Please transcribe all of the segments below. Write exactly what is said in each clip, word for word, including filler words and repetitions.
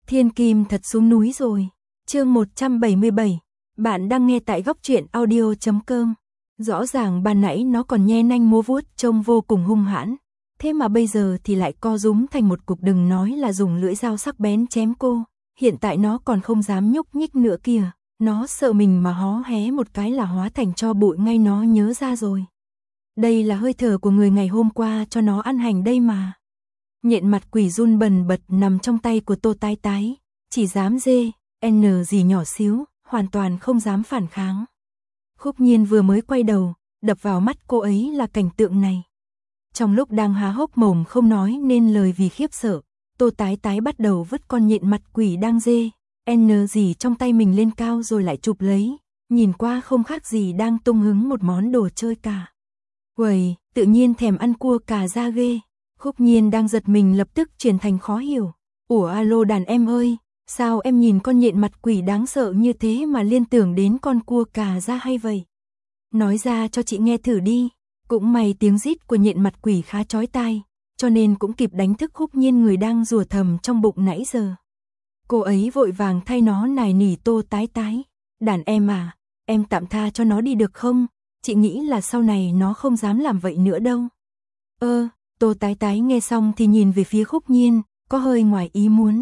Thiên Kim thật xuống núi rồi. Chương một trăm bảy mươi bảy. Bạn đang nghe tại góc truyện audio chấm com. Rõ ràng ban nãy nó còn nhe nanh múa vuốt trông vô cùng hung hãn, thế mà bây giờ thì lại co rúm thành một cục, đừng nói là dùng lưỡi dao sắc bén chém cô, hiện tại nó còn không dám nhúc nhích nữa kìa, nó sợ mình mà hó hé một cái là hóa thành tro bụi ngay, nó nhớ ra rồi. Đây là hơi thở của người ngày hôm qua cho nó ăn hành đây mà. Nhện mặt quỷ run bần bật nằm trong tay của Tô Tái Tái, chỉ dám dê, n gì nhỏ xíu, hoàn toàn không dám phản kháng. Khúc Nhiên vừa mới quay đầu, đập vào mắt cô ấy là cảnh tượng này. Trong lúc đang há hốc mồm không nói nên lời vì khiếp sợ, Tô Tái Tái bắt đầu vứt con nhện mặt quỷ đang dê, n gì trong tay mình lên cao rồi lại chụp lấy, nhìn qua không khác gì đang tung hứng một món đồ chơi cả. Uầy, tự nhiên thèm ăn cua cà ra ghê. Khúc Nhiên đang giật mình lập tức chuyển thành khó hiểu. Ủa alo đàn em ơi, sao em nhìn con nhện mặt quỷ đáng sợ như thế mà liên tưởng đến con cua cà ra hay vậy? Nói ra cho chị nghe thử đi. Cũng may tiếng rít của nhện mặt quỷ khá chói tai, cho nên cũng kịp đánh thức Khúc Nhiên người đang rủa thầm trong bụng nãy giờ. Cô ấy vội vàng thay nó nài nỉ Tô Tái Tái. Đàn em à, em tạm tha cho nó đi được không? Chị nghĩ là sau này nó không dám làm vậy nữa đâu. Ơ, Tô Tái Tái nghe xong thì nhìn về phía Khúc Nhiên, có hơi ngoài ý muốn.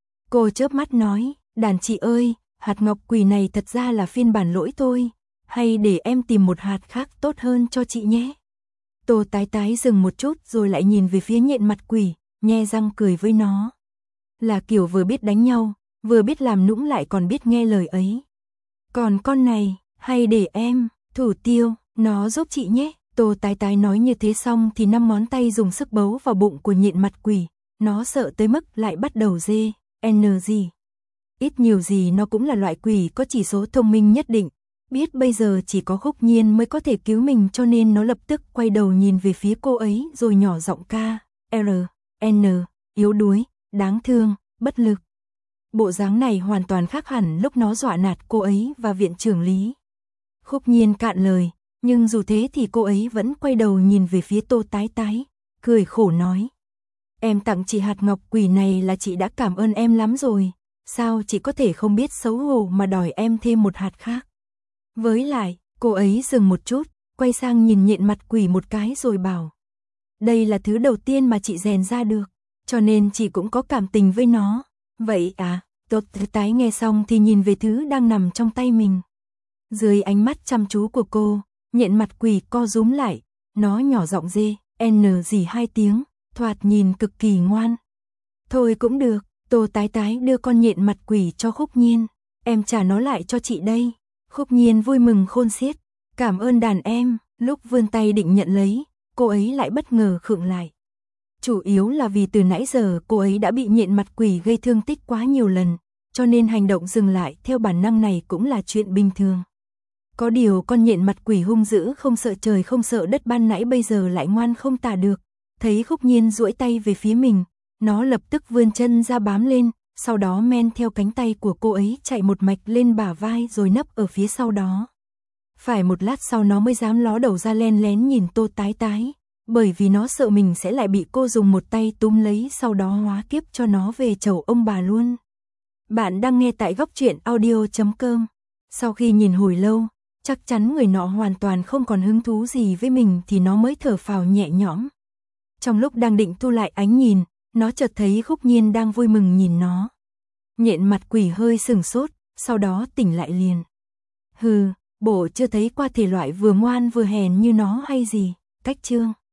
Cô chớp mắt nói, đàn chị ơi, hạt ngọc quỷ này thật ra là phiên bản lỗi thôi, hay để em tìm một hạt khác tốt hơn cho chị nhé. Tô Tái Tái dừng một chút rồi lại nhìn về phía nhện mặt quỷ, nhe răng cười với nó. Là kiểu vừa biết đánh nhau, vừa biết làm nũng lại còn biết nghe lời ấy. Còn con này, hay để em, Thủ Tiêu, nó giúp chị nhé. Tô Tái Tái nói như thế xong thì năm ngón tay dùng sức bấu vào bụng của nhện mặt quỷ, nó sợ tới mức lại bắt đầu dê, n gì. Ít nhiều gì nó cũng là loại quỷ có chỉ số thông minh nhất định, biết bây giờ chỉ có Khúc Nhiên mới có thể cứu mình cho nên nó lập tức quay đầu nhìn về phía cô ấy rồi nhỏ giọng ca, R, N, yếu đuối, đáng thương, bất lực. Bộ dáng này hoàn toàn khác hẳn lúc nó dọa nạt cô ấy và viện trưởng Lý. Khúc Nhiên cạn lời, nhưng dù thế thì cô ấy vẫn quay đầu nhìn về phía Tô Tái Tái, cười khổ nói. Em tặng chị hạt ngọc quỷ này là chị đã cảm ơn em lắm rồi, sao chị có thể không biết xấu hổ mà đòi em thêm một hạt khác. Với lại, cô ấy dừng một chút, quay sang nhìn nhện mặt quỷ một cái rồi bảo. Đây là thứ đầu tiên mà chị rèn ra được, cho nên chị cũng có cảm tình với nó. Vậy à, Tô Tái nghe xong thì nhìn về thứ đang nằm trong tay mình. Dưới ánh mắt chăm chú của cô, nhện mặt quỷ co rúm lại, nó nhỏ giọng dê, n gì hai tiếng, thoạt nhìn cực kỳ ngoan. Thôi cũng được, Tô Tái Tái đưa con nhện mặt quỷ cho Khúc Nhiên, em trả nó lại cho chị đây. Khúc Nhiên vui mừng khôn xiết, cảm ơn đàn em, lúc vươn tay định nhận lấy, cô ấy lại bất ngờ khựng lại. Chủ yếu là vì từ nãy giờ cô ấy đã bị nhện mặt quỷ gây thương tích quá nhiều lần, cho nên hành động dừng lại theo bản năng này cũng là chuyện bình thường. Có điều con nhện mặt quỷ hung dữ không sợ trời không sợ đất ban nãy bây giờ lại ngoan không tả được, thấy Khúc Nhiên duỗi tay về phía mình, nó lập tức vươn chân ra bám lên, sau đó men theo cánh tay của cô ấy chạy một mạch lên bả vai rồi nấp ở phía sau đó. Phải một lát sau nó mới dám ló đầu ra len lén nhìn Tô Tái Tái, bởi vì nó sợ mình sẽ lại bị cô dùng một tay túm lấy sau đó hóa kiếp cho nó về chầu ông bà luôn. Bạn đang nghe tại góc truyện audio chấm com. Sau khi nhìn hồi lâu, chắc chắn người nọ hoàn toàn không còn hứng thú gì với mình thì nó mới thở phào nhẹ nhõm. Trong lúc đang định thu lại ánh nhìn, nó chợt thấy Khúc Nhiên đang vui mừng nhìn nó. Nhện mặt quỷ hơi sừng sốt, sau đó tỉnh lại liền. Hừ, bộ chưa thấy qua thể loại vừa ngoan vừa hèn như nó hay gì, cách chương.